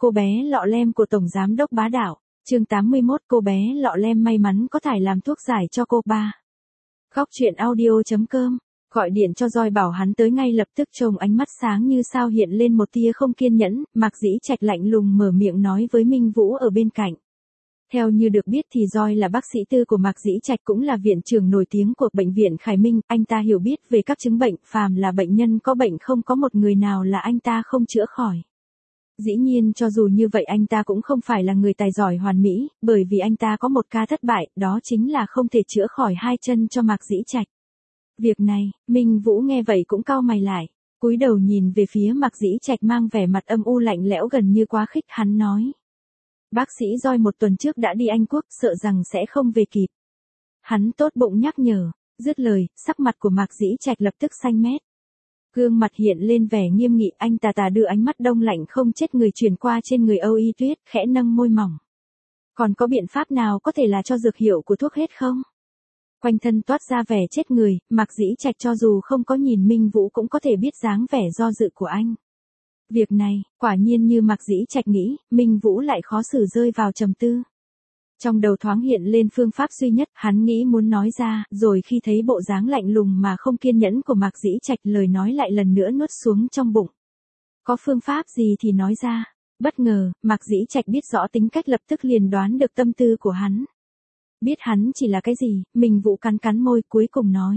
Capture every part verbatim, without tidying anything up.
cô bé lọ lem của Tổng Giám đốc bá đạo. Chương tám mươi mốt, cô bé lọ lem may mắn có thải làm thuốc giải cho cô ba. Góc truyện audio chấm com, gọi điện cho Joy bảo hắn tới ngay lập tức. Trông ánh mắt sáng như sao hiện lên một tia không kiên nhẫn, Mạc Dĩ Trạch lạnh lùng mở miệng nói với Minh Vũ ở bên cạnh. Theo như được biết thì Joy là bác sĩ tư của Mạc Dĩ Trạch, cũng là viện trưởng nổi tiếng của bệnh viện Khải Minh, anh ta hiểu biết về các chứng bệnh, phàm là bệnh nhân có bệnh không có một người nào là anh ta không chữa khỏi. Dĩ nhiên cho dù như vậy anh ta cũng không phải là người tài giỏi hoàn mỹ, bởi vì anh ta có một ca thất bại, đó chính là không thể chữa khỏi hai chân cho Mạc Dĩ Trạch. Việc này, Minh Vũ nghe vậy cũng cau mày lại, cúi đầu nhìn về phía Mạc Dĩ Trạch mang vẻ mặt âm u lạnh lẽo gần như quá khích. Hắn nói: bác sĩ Joy một tuần trước đã đi Anh Quốc, sợ rằng sẽ không về kịp. Hắn tốt bụng nhắc nhở. Dứt lời, sắc mặt của Mạc Dĩ Trạch lập tức xanh mét. Gương mặt hiện lên vẻ nghiêm nghị, anh tà tà đưa ánh mắt đông lạnh không chết người truyền qua trên người Âu Y Tuyết, khẽ nâng môi mỏng. Còn có biện pháp nào có thể là cho dược hiệu của thuốc hết không? Quanh thân toát ra vẻ chết người, Mạc Dĩ Trạch cho dù không có nhìn Minh Vũ cũng có thể biết dáng vẻ do dự của anh. Việc này, quả nhiên như Mạc Dĩ Trạch nghĩ, Minh Vũ lại khó xử rơi vào trầm tư. Trong đầu thoáng hiện lên phương pháp duy nhất, hắn nghĩ muốn nói ra, rồi khi thấy bộ dáng lạnh lùng mà không kiên nhẫn của Mạc Dĩ Trạch, lời nói lại lần nữa nuốt xuống trong bụng. Có phương pháp gì thì nói ra. Bất ngờ, Mạc Dĩ Trạch biết rõ tính cách, lập tức liền đoán được tâm tư của hắn. Biết hắn chỉ là cái gì, Minh Vũ cắn cắn môi cuối cùng nói: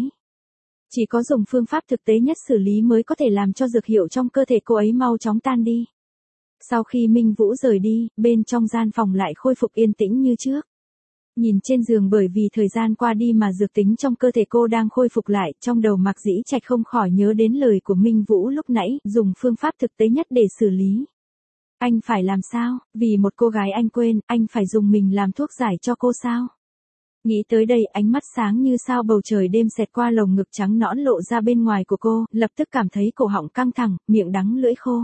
chỉ có dùng phương pháp thực tế nhất xử lý mới có thể làm cho dược hiệu trong cơ thể cô ấy mau chóng tan đi. Sau khi Minh Vũ rời đi, bên trong gian phòng lại khôi phục yên tĩnh như trước. Nhìn trên giường, bởi vì thời gian qua đi mà dược tính trong cơ thể cô đang khôi phục lại, trong đầu Mạc Dĩ Trạch không khỏi nhớ đến lời của Minh Vũ lúc nãy, dùng phương pháp thực tế nhất để xử lý. Anh phải làm sao, vì một cô gái anh quên, anh phải dùng mình làm thuốc giải cho cô sao? Nghĩ tới đây, ánh mắt sáng như sao bầu trời đêm xẹt qua lồng ngực trắng nõn lộ ra bên ngoài của cô, lập tức cảm thấy cổ họng căng thẳng, miệng đắng lưỡi khô.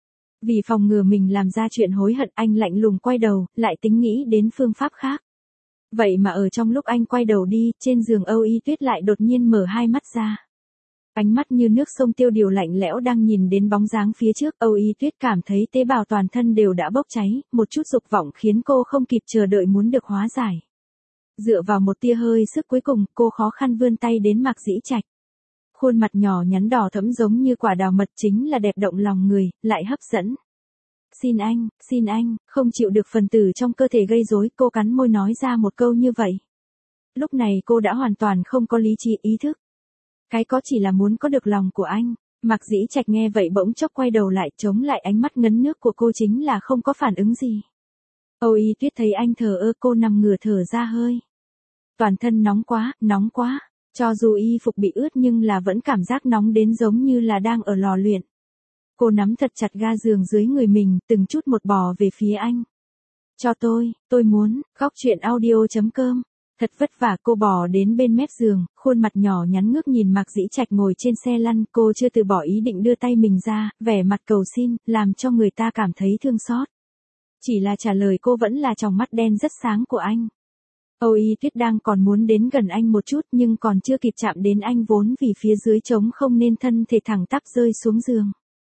Vì phòng ngừa mình làm ra chuyện hối hận, anh lạnh lùng quay đầu, lại tính nghĩ đến phương pháp khác. Vậy mà ở trong lúc anh quay đầu đi, trên giường Âu Y Tuyết lại đột nhiên mở hai mắt ra. Ánh mắt như nước sông tiêu điều lạnh lẽo đang nhìn đến bóng dáng phía trước. Âu Y Tuyết cảm thấy tế bào toàn thân đều đã bốc cháy, một chút dục vọng khiến cô không kịp chờ đợi muốn được hóa giải. Dựa vào một tia hơi sức cuối cùng, cô khó khăn vươn tay đến Mạc Dĩ Trạch. Khuôn mặt nhỏ nhắn đỏ thẫm giống như quả đào mật, chính là đẹp động lòng người, lại hấp dẫn. Xin anh, xin anh, không chịu được phần tử trong cơ thể gây rối, cô cắn môi nói ra một câu như vậy. Lúc này cô đã hoàn toàn không có lý trí ý thức. Cái có chỉ là muốn có được lòng của anh. Mạc Dĩ Trạch nghe vậy bỗng chốc quay đầu lại, chống lại ánh mắt ngấn nước của cô, chính là không có phản ứng gì. Âu Y Tuyết thấy anh thờ ơ, cô nằm ngửa thở ra hơi. Toàn thân nóng quá, nóng quá. Cho dù y phục bị ướt nhưng là vẫn cảm giác nóng đến giống như là đang ở lò luyện. Cô nắm thật chặt ga giường dưới người mình, từng chút một bò về phía anh. Cho tôi, tôi muốn. Góc truyện audio chấm com. Thật vất vả cô bò đến bên mép giường, khuôn mặt nhỏ nhắn ngước nhìn Mạc Dĩ Trạch ngồi trên xe lăn, cô chưa từ bỏ ý định đưa tay mình ra, vẻ mặt cầu xin, làm cho người ta cảm thấy thương xót. Chỉ là trả lời cô vẫn là tròng mắt đen rất sáng của anh. Âu Y Tuyết đang còn muốn đến gần anh một chút, nhưng còn chưa kịp chạm đến anh, vốn vì phía dưới trống không nên thân thể thẳng tắp rơi xuống giường.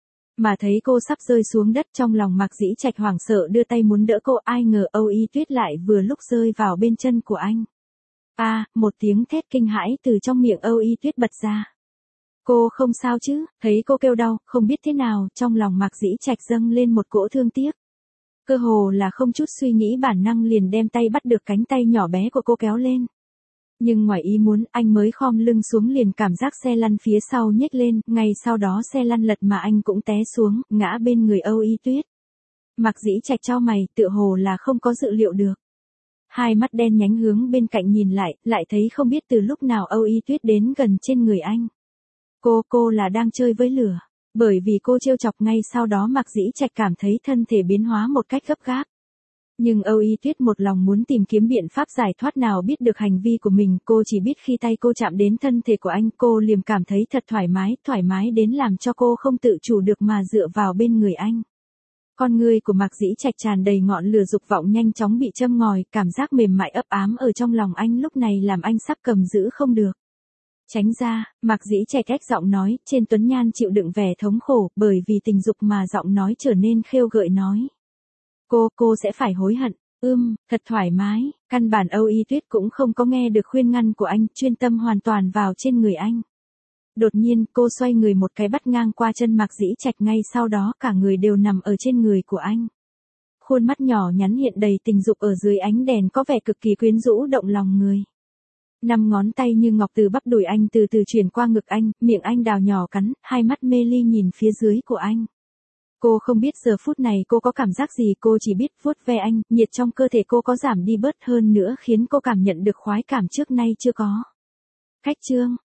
Mà thấy cô sắp rơi xuống đất, trong lòng Mạc Dĩ Trạch hoảng sợ đưa tay muốn đỡ cô, ai ngờ Âu Y Tuyết lại vừa lúc rơi vào bên chân của anh. A, à, một tiếng thét kinh hãi từ trong miệng Âu Y Tuyết bật ra. Cô không sao chứ? Thấy cô kêu đau, không biết thế nào, trong lòng Mạc Dĩ Trạch dâng lên một cỗ thương tiếc. Cơ hồ là không chút suy nghĩ bản năng liền đem tay bắt được cánh tay nhỏ bé của cô kéo lên. Nhưng ngoài ý muốn, anh mới khom lưng xuống liền cảm giác xe lăn phía sau nhếch lên, ngay sau đó xe lăn lật mà anh cũng té xuống, ngã bên người Âu Y Tuyết. Mạc Dĩ Trạch chau mày, tựa hồ là không có dự liệu được. Hai mắt đen nhánh hướng bên cạnh nhìn lại, lại thấy không biết từ lúc nào Âu Y Tuyết đến gần trên người anh. Cô, cô là đang chơi với lửa. Bởi vì cô trêu chọc, ngay sau đó Mạc Dĩ Trạch cảm thấy thân thể biến hóa một cách gấp gáp. Nhưng Âu Y Tuyết một lòng muốn tìm kiếm biện pháp giải thoát, nào biết được hành vi của mình, cô chỉ biết khi tay cô chạm đến thân thể của anh, cô liền cảm thấy thật thoải mái, thoải mái đến làm cho cô không tự chủ được mà dựa vào bên người anh. Con người của Mạc Dĩ Trạch tràn đầy ngọn lửa dục vọng nhanh chóng bị châm ngòi, cảm giác mềm mại ấp ám ở trong lòng anh lúc này làm anh sắp cầm giữ không được. Tránh ra, Mạc Dĩ Trạch cách giọng nói, trên tuấn nhan chịu đựng vẻ thống khổ, bởi vì tình dục mà giọng nói trở nên khêu gợi nói. Cô, cô sẽ phải hối hận. Ưm, thật thoải mái, căn bản Âu Y Tuyết cũng không có nghe được khuyên ngăn của anh, chuyên tâm hoàn toàn vào trên người anh. Đột nhiên, cô xoay người một cái bắt ngang qua chân Mạc Dĩ Trạch, ngay sau đó cả người đều nằm ở trên người của anh. Khuôn mắt nhỏ nhắn hiện đầy tình dục ở dưới ánh đèn có vẻ cực kỳ quyến rũ động lòng người. Năm ngón tay như ngọc từ bắp đùi anh từ từ chuyển qua ngực anh, miệng anh đào nhỏ cắn, hai mắt mê ly nhìn phía dưới của anh. Cô không biết giờ phút này cô có cảm giác gì, cô chỉ biết vuốt ve anh, nhiệt trong cơ thể cô có giảm đi bớt hơn nữa khiến cô cảm nhận được khoái cảm trước nay chưa có. Khách chương